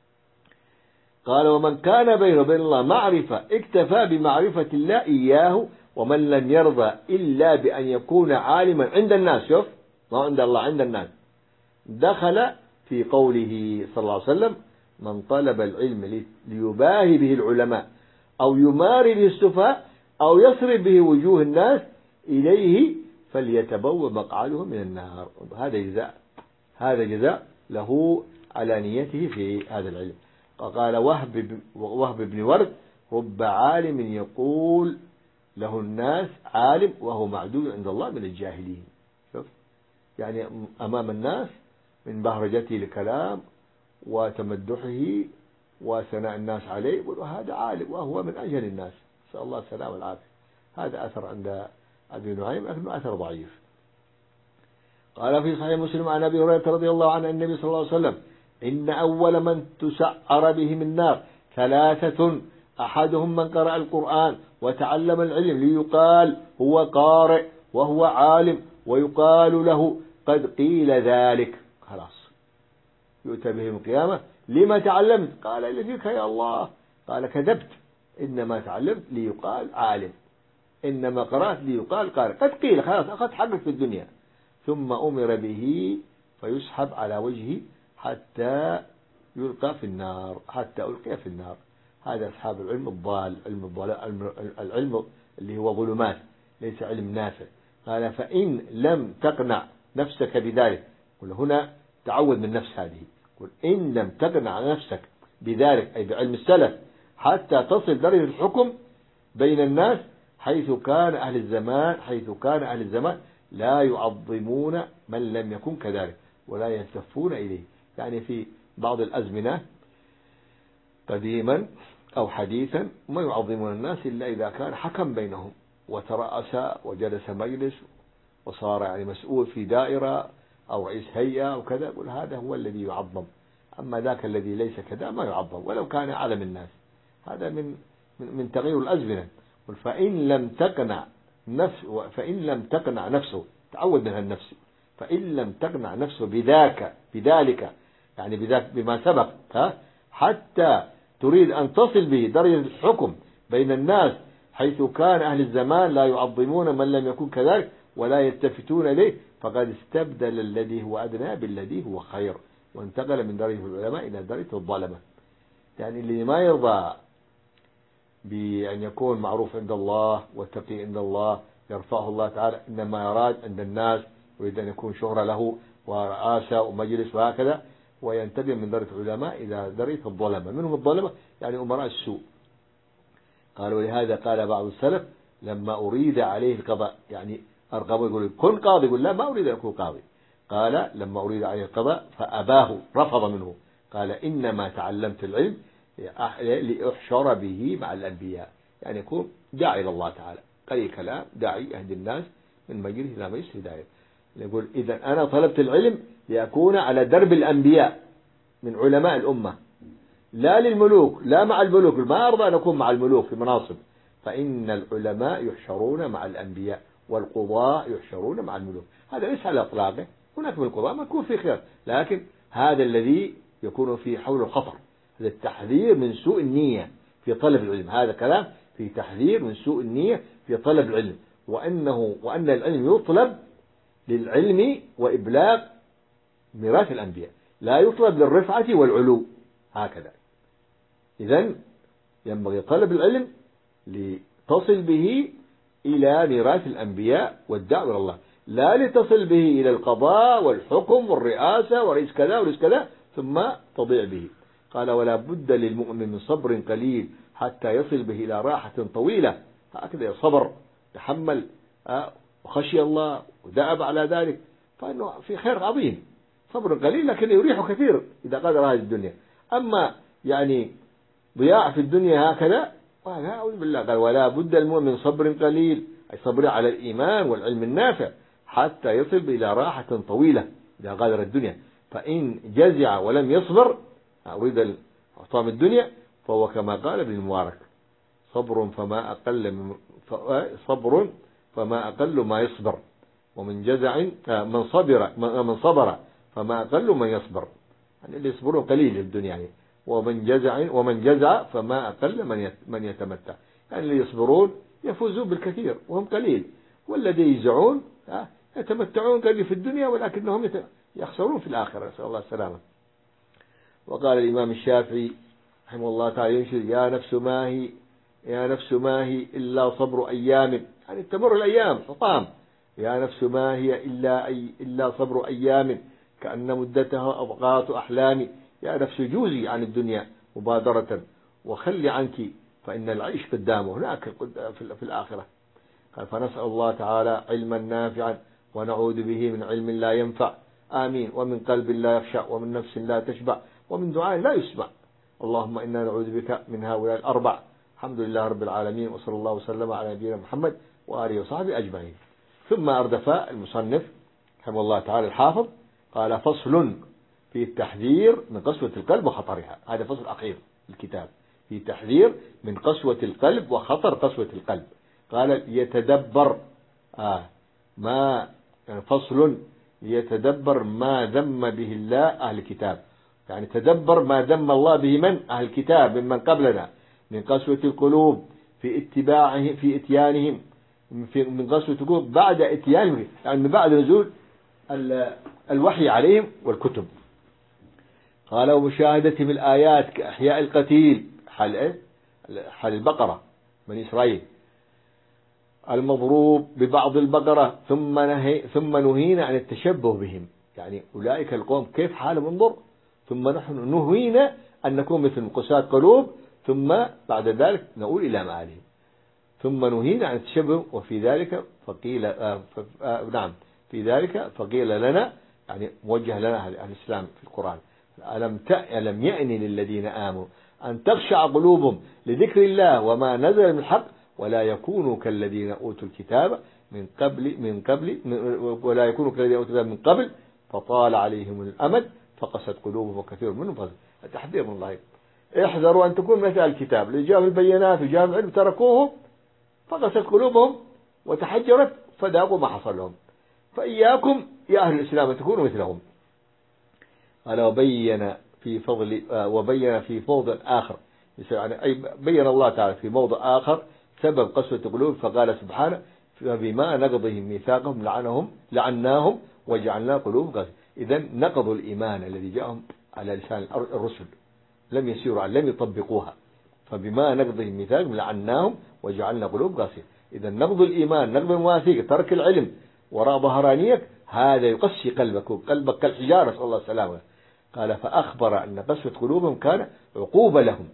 قال ومن كان بينه وبين الله معرفة اكتفى بمعرفة الله إياه، ومن لم يرضى إلا بأن يكون عالما عند الناس، شوف ما عند الله عند الناس، دخل في قوله صلى الله عليه وسلم من طلب العلم ليباهي به العلماء أو يماري به السفهاء أو يصرف به وجوه الناس إليه فليتبوأ مقعده من النار. هذا جزاء، هذا جزاء له على نيته في هذا العلم. قال وهب وهب بن ورد رب عالم يقول له الناس عالم وهو معدود عند الله من الجاهلين. شوف يعني أمام الناس من بهرجته لكلام وتمدحه وثناء الناس عليه يقول هذا عالم وهو من أجهل الناس، نسأل الله السلامة والعافية. هذا أثر عند أبي نعيم لكنه أثر ضعيف. قال في صحيح مسلم عن أبي هريرة رضي الله عنه النبي صلى الله عليه وسلم: إن أول من تسعر بهم النار ثلاثة: أحدهم من قرأ القرآن وتعلم العلم ليقال هو قارئ وهو عالم ويقال له قد قيل ذلك. خلاص يؤتى به يوم القيامة: لما تعلمت؟ قال: لذيك يا الله. قال: كذبت، إنما تعلمت ليقال عالم، إنما قرأت ليقال قارئ. قد قيل، خلاص أخذت حقك في الدنيا. ثم أمر به فيسحب على وجهه حتى يلقى في النار، حتى ألقي في النار. هذا أصحاب العلم الضال، علم الضلال، العلم اللي هو ظلمات، ليس علم نافع. قال: فإن لم تقنع نفسك بذلك، قل هنا تعود من نفس هذه، قل إن لم تقنع نفسك بذلك أي بعلم السلف حتى تصل درجة الحكم بين الناس حيث كان أهل الزمان حيث كان أهل الزمان لا يعظمون من لم يكن كذلك ولا يلتفون إليه. يعني في بعض الأزمنة قديما أو حديثا ما يعظمون الناس إلا إذا كان حكم بينهم وترأس وجلس مجلس وصار يعني مسؤول في دائرة أو رئيس هيئة وكذا، يقول هذا هو الذي يعظم. أما ذاك الذي ليس كذا ما يعظم ولو كان أعلم الناس. هذا من من تغيير الأزمنة. فإن لم تقنع نفس فإن لم تقنع نفسه، تعود منها النفس، فإن لم تقنع نفسه بذاك بذلك يعني بذاك بما سبق، ها حتى تريد أن تصل به درجة الحكم بين الناس حيث كان أهل الزمان لا يعظمون من لم يكن كذلك ولا يلتفتون إليه، فقد استبدل الذي هو أدنى بالذي هو خير، وانتقل من درجة العلماء إلى درجة الظلمة. يعني اللي ما يرضى بأن يكون معروف عند الله والتقي عند الله يرفعه الله تعالى، إنما يراد عند الناس، يريد أن يكون شهرة له ورئاسة ومجلس وهكذا، وينتقل من درجة العلماء إلى درجة الظلمة. منهم الظلمة يعني أمراء السوء. قالوا لهذا قال بعض السلف: لما أريد عليه القضاء، يعني أرقبه يقول كن قاضي، يقول لا ما أريد أن أكون قاضي. قال: لما أريد عليه القضاء فأباه، رفض منه. قال: إنما تعلمت العلم لأحشر به مع الأنبياء، يعني يكون داعي إلى الله تعالى، قليل كلام، داعي يهدي الناس من مجلس إلى مجلس هداية. يقول: إذا أنا طلبت العلم لأكون على درب الأنبياء من علماء الأمة، لا للملوك، لا مع الملوك، ما أرضى أن أكون مع الملوك في مناصب. فإن العلماء يحشرون مع الأنبياء والقضاء يحشرون مع الملوك. هذا ليس على إطلاقه، هناك من القضاء ما يكون في خير، لكن هذا الذي يكون في حول الخطر. هذا التحذير من سوء النية في طلب العلم، هذا كلام في تحذير من سوء النية في طلب العلم، وأنه وأن العلم يطلب للعلم وإبلاغ ميراث الأنبياء، لا يطلب للرفعة والعلو هكذا. إذن ينبغي طلب العلم لتصل به إلى ميراث الأنبياء والدعوة إلى الله، لا لتصل به إلى القضاء والحكم والرئاسة ورئيس كذا ورئيس كذا ثم تضيع به. قال: ولا بد للمؤمن من صبر قليل حتى يصل به إلى راحة طويلة. هكذا صبر، تحمل وخشي الله ودأب على ذلك، فإنه في خير عظيم. صبر قليل لكن يريح كثير إذا قدر هذه الدنيا. أما يعني ضياع في الدنيا هكذا، أعوذ بالله. قال: ولا بد للمؤمن من صبر قليل، أي صبر على الإيمان والعلم النافع حتى يصل إلى راحة طويلة إذا غادر الدنيا. فإن جزع ولم يصبر، أريد حطام الدنيا، فهو كما قال ابن المبارك: صبر فما أقل من صبر فما أقل ما يصبر، ومن جزع من صبر من صبر فما أقل من يصبر. يعني اللي يصبرون قليل الدنيا، يعني ومن جزع ومن جزع فما أقل من من يتمتع. يعني اللي يصبرون يفوزون بالكثير وهم قليل، والذي يجزعون يتمتعون قليل في الدنيا ولكنهم يخسرون في الآخرة، نسأل الله السلامة. وقال الإمام الشافعي رحمه الله تعالى: ينشد: يا نفس ما هي يا نفس ما هي إلا صبر أيام، يعني تمر الأيام حطام. يا نفس ما هي إلا أي إلا صبر أيام كأن مدتها أوقات أحلام. يا نفس جوزي عن الدنيا مبادرة وخلي عنك فإن العيش قدامه هناك في الآخرة. قال: فنسأل الله تعالى علما نافعا ونعوذ به من علم لا ينفع، آمين، ومن قلب لا يخشع، ومن نفس لا تشبع، ومن دعاء لا يسمع. اللهم إنا نعوذ بك من هؤلاء الأربع. الحمد لله رب العالمين، وصلى الله وسلم على نبينا محمد وآله وصحبه أجمعين. ثم أردف المصنف رحمه الله تعالى الحافظ قال فصل في التحذير من قسوة القلب وخطرها. هذا فصل أخير الكتاب في تحذير من قسوة القلب وخطر قسوة القلب. قال يتدبر آه ما يعني فصل يتدبر ما ذم به الله أهل الكتاب، يعني تدبر ما ذم الله به من أهل الكتاب ممن قبلنا من قسوة القلوب في اتباعه في اتيانهم في من قسوة القلوب بعد اتيانهم، يعني من بعد نزول الوحي عليهم والكتب. قال ومشاهدتهم الآيات كأحياء القتيل حال إيه؟ حال البقرة بني إسرائيل المضروب ببعض البقرة ثم نهي ثم نهينا عن التشبه بهم، يعني أولئك القوم كيف حالهم انظر، ثم نحن نهينا أن نكون مثل قساة قلوب، ثم بعد ذلك نقول إلى مآلهم، ثم نهينا عن التشبه. وفي ذلك فقيل آه آه نعم في ذلك فقيل لنا، يعني موجه لنا أهل الإسلام في القرآن، ألم ألم يأن للذين آمنوا أن تخشع قلوبهم لذكر الله وما نزل من الحق ولا يكونوا كالذين أوتوا الكتاب من قبل من قبل ولا يكونوا كالذين أوتوا الكتاب من قبل فطال عليهم الأمد فقست قلوبهم وكثير منهم فاسقون. التحذير من الله، احذروا أن تكون مثل الكتاب اللي جاءوا البينات وجاءوا العلم تركوه فقست قلوبهم وتحجرت فذاقوا ما حصل لهم، فإياكم يا أهل الإسلام أن تكونوا مثلهم. قال وبين في فضل وبين في موضع آخر، يعني أي بين الله تعالى في موضع آخر سبب قسوة القلوب فقال سبحانه فبما نقضهم ميثاقهم لعنهم لعناهم وجعلنا قلوبهم قاسية. إذا نقضوا الإيمان الذي جاءهم على لسان الرسل، لم يسيروا لم يطبقوها، فبما نقضهم ميثاقهم لعناهم وجعلنا قلوبهم قاسية. إذا نقض الإيمان نقض المواثيق ترك العلم وراء ظهرانيك هذا يقسي قلبك وقلبك كالحجارة نسأل الله السلامة. قال فأخبر أن قسوة قلوبهم كان عقوبة لهم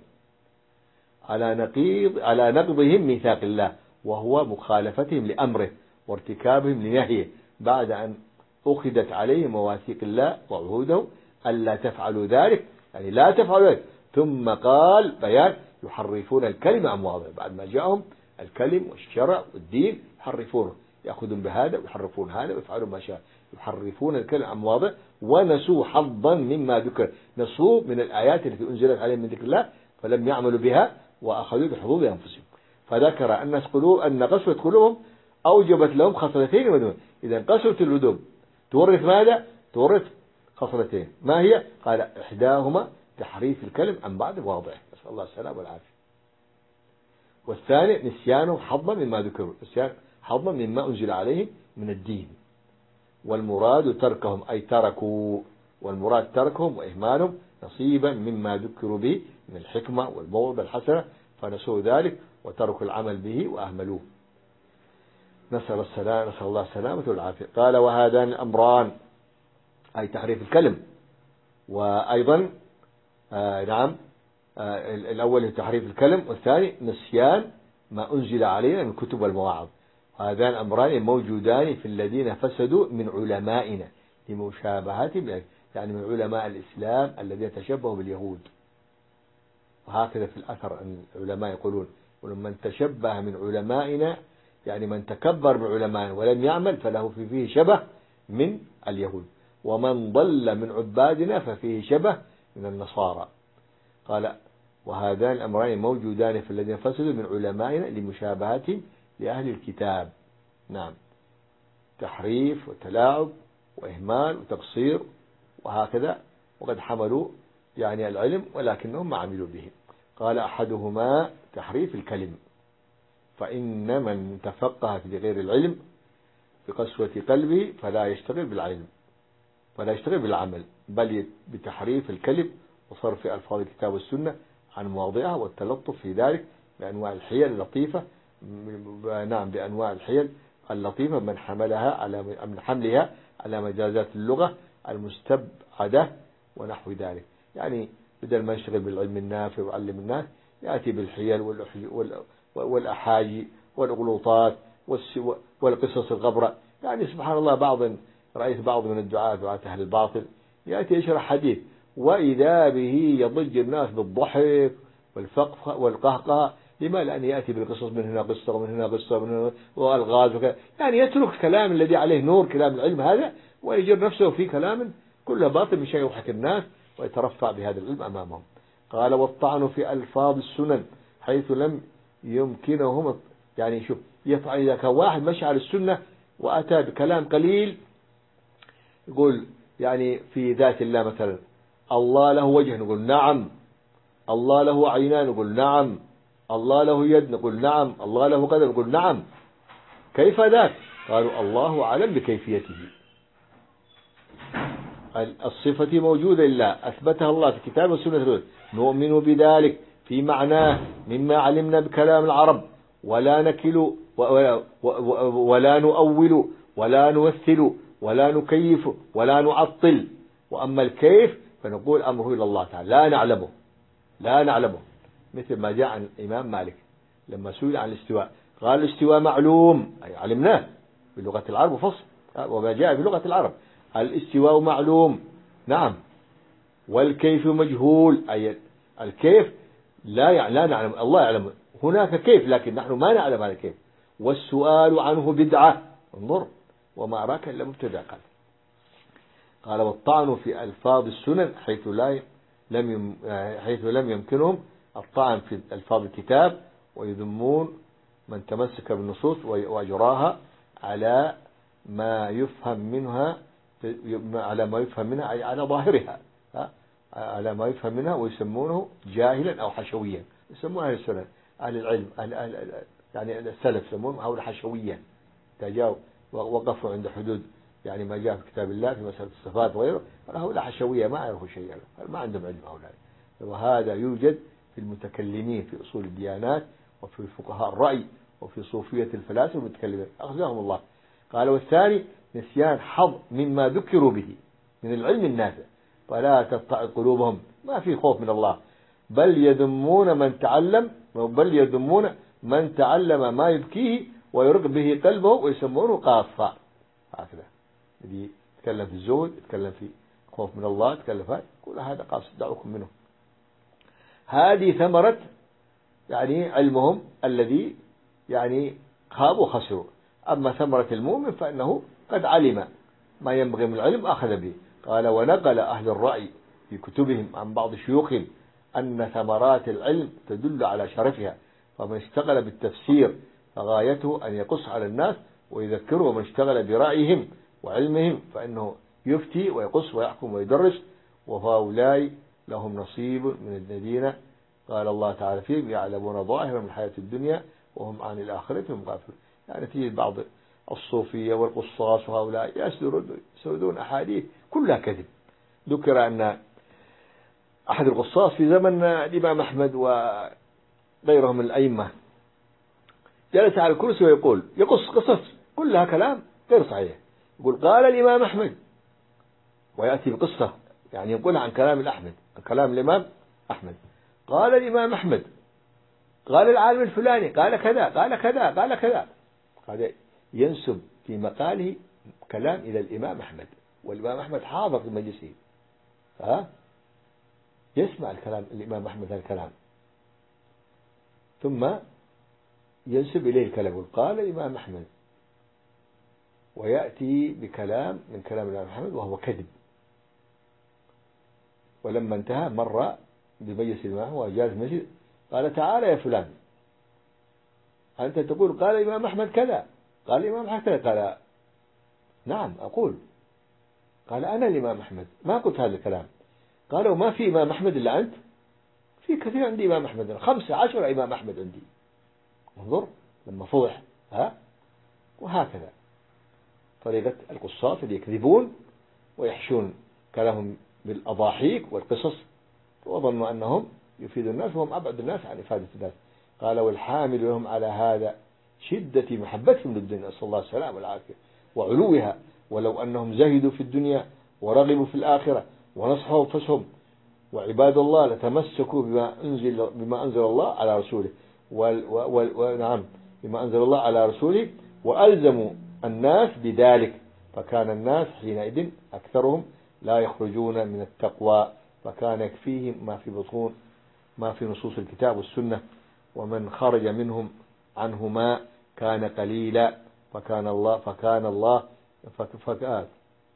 على نقيض على نقضهم ميثاق الله وهو مخالفتهم لأمره وارتكابهم لنهيه بعد أن أخذت عليهم مواثيق الله وعهوده ألا تفعلوا ذلك، يعني لا تفعلوا ذلك، ثم قال بيان يحرفون الكلمة عن مواضعه، بعد ما جاءهم الكلم والشرع والدين يحرفونه، يأخذون بهذا ويحرفون هذا ويفعلون ما شاء، يحرفون الكلمة عن مواضعه ونسوا حظا مما ذكر، نسوا من الآيات التي أنزلت عليهم من ذكر الله فلم يعملوا بها وأخذوا بحظوظ أنفسهم. فذكر أن قلوب أن قسوة قلوبهم أوجبت لهم خصلتين ودون. إذا قسوة القلوب تورث ماذا؟ تورث خصلتين، ما هي؟ قال إحداهما تحريف الكلم عن بعض مواضعه نسأل الله السلامة والعافية، والثاني نسيانه حظا مما ذكروا، نسيان حظا مما أنزل عليهم من الدين، والمراد تركهم أي تركوا، والمراد تركهم وإهمالهم نصيبا مما ذكروا به من الحكمة والموعظة الحسنة فنسوا ذلك وتركوا العمل به وأهملوه نسأل السلام نسأل الله السلامة والعافية. قال وهذان الأمران أي تحريف الكلم وأيضا آه نعم آه الأول تحريف الكلم والثاني نسيان ما أنزل علينا من كتب والمواعظ. هذان الأمران موجودان في الذين فسدوا من علمائنا لمشابهتهم، يعني من علماء الإسلام الذين تشبهوا باليهود. وهكذا في الأثر أن العلماء يقولون ومن تشبه من علمائنا يعني من تكبر من علمائنا ولم يعمل فله في فيه شبه من اليهود، ومن ضل من عبادنا ففيه شبه من النصارى. قال وهذان الأمرين موجودان في الذين فسدوا من علمائنا لمشابهتهم لأهل الكتاب. نعم، تحريف وتلاعب وإهمال وتقصير وهكذا، وقد حملوا يعني العلم ولكنهم ما عملوا به. قال أحدهما تحريف الكلم، فإن من تفقه في غير العلم بقسوة قلبه فلا يشتغل بالعلم فلا يشتغل بالعمل بل بتحريف الكلم وصرف ألفاظ الكتاب والسنة عن مواضعها والتلطف في ذلك بأنواع الحيل اللطيفة نعم بأنواع الحيل اللطيفة من حملها على من حملها على مجازات اللغة المستبعدة ونحو ذلك. يعني بدل ما يشتغل بالعلم النافع ويعلم الناس يأتي بالحيل والأحاجي والأغلوطات والقصص الغبرة. يعني سبحان الله بعض رأيت بعض من الدعاة دعاة أهل الباطل يأتي يشرح حديث وإذا به يضج الناس بالضحك والفقه والقهقه. لما؟ لأن يأتي بالقصص من هنا قصة ومن هنا قصة ومن هنا والغاز وكذا، يعني يترك كلام الذي عليه نور كلام العلم هذا ويجر نفسه في كلام كله باطل من شيء يضحك الناس ويترفع بهذا العلم أمامهم. قال والطعن في ألفاظ السنن حيث لم يمكنهم، يعني شوف يطعن إذا كان واحد مشى على السنة وأتى بكلام قليل، يقول يعني في ذات الله مثلا الله له وجه نقول نعم، الله له عينان نقول نعم، الله له يد نقول نعم، الله له قدم نقول نعم. كيف ذاك؟ قالوا الله أعلم بكيفيته. الصفة موجودة لله أثبتها الله في كتاب والسنة، نؤمن بذلك في معناه مما علمنا بكلام العرب، ولا نكل ولا, ولا نؤول ولا نمثل ولا نكيف ولا نعطل. وأما الكيف فنقول أمره إلى الله تعالى لا نعلمه لا نعلمه مثل ما جاء عن الإمام مالك لما سئل عن الاستواء قال الاستواء معلوم، أي علمناه بلغة العرب وفصل، وما جاء بلغة العرب الاستواء معلوم نعم، والكيف مجهول، أي الكيف لا لا نعلم، الله يعلم هناك كيف لكن نحن ما نعلم هذا كيف. والسؤال عنه بدعة، انظر وما أراك إلا مبتدع. قال قال والطعن في ألفاظ السنن حيث لا لم حيث لم يمكنهم الطعن في ألفاظ الكتاب، ويذمون من تمسك بالنصوص وأجراها على ما يفهم منها على ما يفهم منها أي على ظاهرها على ما يفهم منها، ويسمونه جاهلا أو حشويا، يسمونه أهل السنة أهل العلم أهل أهل يعني السلف يسمونهم هؤلاء حشويا، تجاو وقفوا عند حدود يعني ما جاء في كتاب الله في مسألة الصفات وغيره، هؤلاء حشوية ما يعرفوا شيئا، ما عندهم علم هؤلاء. وهذا يوجد في المتكلمين في أصول الديانات وفي فقهاء الرأي وفي صوفية الفلاسفة المتكلمين أخزاهم الله. قال والثاني نسيان حظ مما ذكروا به من العلم النافع، فلا تطأ قلوبهم، ما في خوف من الله، بل يذمون من تعلم بل يذمون من تعلم ما يبكيه ويرق به قلبه ويسمونه قاصا. هكذا الذي يتكلم في الزهد، يتكلم في خوف من الله، يتكلم في كل هذا قاص، دعوكم منه. هذه ثمرة يعني علمهم الذي يعني خابوا وخسروا. أما ثمرة المؤمن فإنه قد علم ما ينبغي من العلم أخذ به. قال ونقل أهل الرأي في كتبهم عن بعض شيوخهم أن ثمرات العلم تدل على شرفها، فمن اشتغل بالتفسير فغايته أن يقص على الناس ويذكره، ومن اشتغل برأيهم وعلمهم فإنه يفتي ويقص ويحكم ويدرس، وهؤلاء لهم نصيب من الذين قال الله تعالى فيهم يعلمون ظاهرا من الحياة الدنيا وهم عن الآخرة هم غافلون. يعني تجد بعض الصوفية والقصاص وهؤلاء يسردون أحاديث كلها كذب. ذكر أن أحد القصاص في زمن الإمام أحمد وغيرهم من الأئمة جلس على الكرسي ويقول يقص قصص كلها كلام غير صحيح، يقول قال الإمام أحمد، ويأتي بقصة يعني يقولها عن كلام الأحمد عن كلام الإمام أحمد، قال الإمام أحمد قال العالم الفلاني قال كذا قال كذا قال كذا. هذا ينسب في مقاله كلام إلى الإمام أحمد، والإمام أحمد حاضر في مجلسه، ها يسمع الكلام الإمام أحمد هذا الكلام، ثم ينسب إليه الكلام قال الإمام أحمد، ويأتي بكلام من كلام الإمام أحمد وهو كذب. ولما انتهى مر بمجلس الإمام وجالس المجلس قال تعالى يا فلان أنت تقول قال الإمام أحمد كذا قال الإمام أحمد كذا، قال نعم أقول، قال أنا الإمام أحمد ما قلت هذا الكلام. قالوا ما في إمام أحمد إلا أنت؟ في كثير عندي إمام أحمد، خمسة عشر إمام أحمد عندي. انظر لما فضح، ها وهكذا طريقة القصاص اللي يكذبون ويحشون كلامهم بالأضاحيك والقصص، وظنوا أنهم يفيدوا الناس وهم أبعد الناس عن إفادة الناس. قال والحامل لهم على هذا شدة محبتهم للدنيا، نسأل الله السلامة والعافية وعلوها، ولو أنهم زهدوا في الدنيا ورغبوا في الآخرة ونصحوا أنفسهم وعباد الله لتمسكوا بما أنزل بما أنزل الله على رسوله ونعم بما أنزل الله على رسوله وألزموا الناس بذلك، فكان الناس حينئذ أكثرهم لا يخرجون من التقوى، فكان يكفيهم ما في بطون ما في نصوص الكتاب والسنة، ومن خرج منهم عنهما كان قليلا، فكان الله فكان الله فكان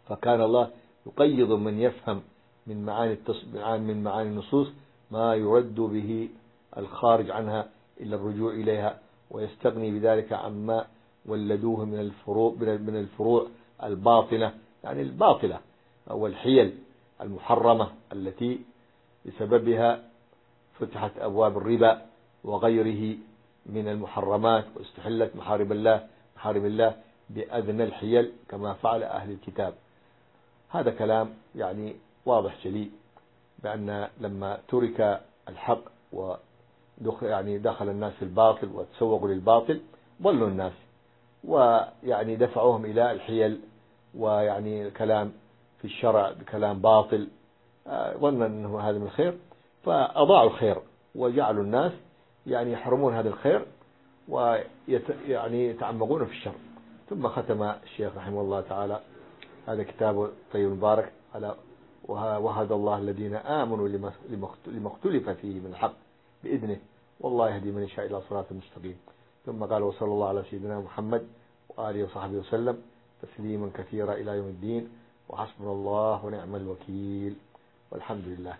فكان الله يقيض من يفهم من معاني من معاني النصوص ما يرد به الخارج عنها إلى الرجوع إليها، ويستغني بذلك عما ولدوه من الفروع من الفروع الباطلة، يعني الباطلة أو الحيل المحرمة التي بسببها فتحت أبواب الربا وغيره من المحرمات، واستحلت محارم الله محارم الله بأذنى الحيل كما فعل أهل الكتاب. هذا كلام يعني واضح جلي بأن لما ترك الحق ودخل يعني دخل الناس في الباطل وتسوقوا للباطل ضلوا الناس، ويعني دفعوهم إلى الحيل، ويعني الكلام في الشرع بكلام باطل، ظن أنه هذا من الخير فأضاعوا الخير وجعلوا الناس يعني يحرمون هذا الخير ويعني يتعمقون في الشر. ثم ختم الشيخ رحمه الله تعالى هذا كتابه الطيب المبارك على وهدى الله الذين آمنوا لما اختلف فيه من الحق بإذنه والله يهدي من يشاء إلى صراط مستقيم. ثم قال وصلى الله على سيدنا محمد وآله وصحبه وسلم تسليما كثيرا إلى يوم الدين، وحسبنا الله ونعم الوكيل، والحمد لله.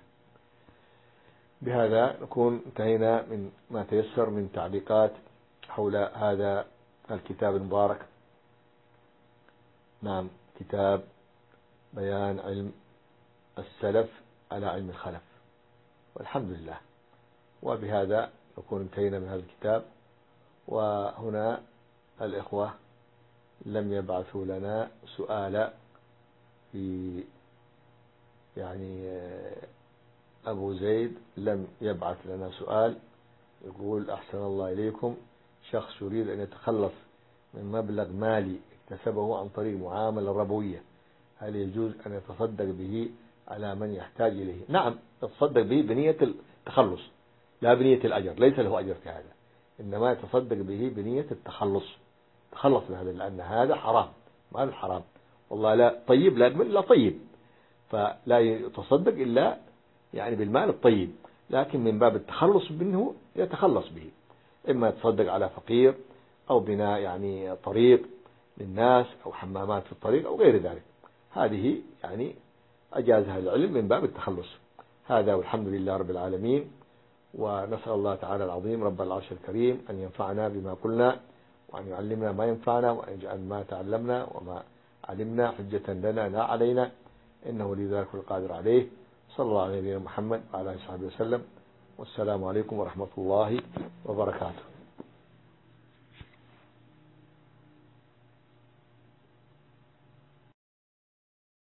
بهذا نكون انتهينا من ما تيسر من تعليقات حول هذا الكتاب المبارك. نعم، كتاب بيان علم السلف على علم الخلف، والحمد لله. وبهذا نكون انتهينا من هذا الكتاب. وهنا الإخوة لم يبعثوا لنا سؤالا في يعني أبو زيد لم يبعث لنا سؤال يقول أحسن الله إليكم، شخص يريد أن يتخلص من مبلغ مالي اكتسبه عن طريق معاملة ربوية، هل يجوز أن يتصدق به على من يحتاج إليه؟ نعم، يتصدق به بنية التخلص لا بنية الأجر، ليس له أجر في هذا، إنما يتصدق به بنية التخلص، تخلص من هذا، لأن هذا حرام، ما الحرام والله لا طيب لا لا طيب، فلا يتصدق إلا يعني بالمال الطيب، لكن من باب التخلص منه يتخلص به، إما يتصدق على فقير أو بناء يعني طريق للناس أو حمامات في الطريق أو غير ذلك، هذه يعني أجازها العلم من باب التخلص. هذا والحمد لله رب العالمين. ونسأل الله تعالى العظيم رب العرش الكريم أن ينفعنا بما قلنا، وأن يعلمنا ما ينفعنا، وأن يجعل ما تعلمنا وما علمنا حجة لنا لا علينا، إنه لذلك القادر عليه. صلى الله على نبينا محمد وعلى آله وصحبه وسلم، والسلام عليكم ورحمة الله وبركاته.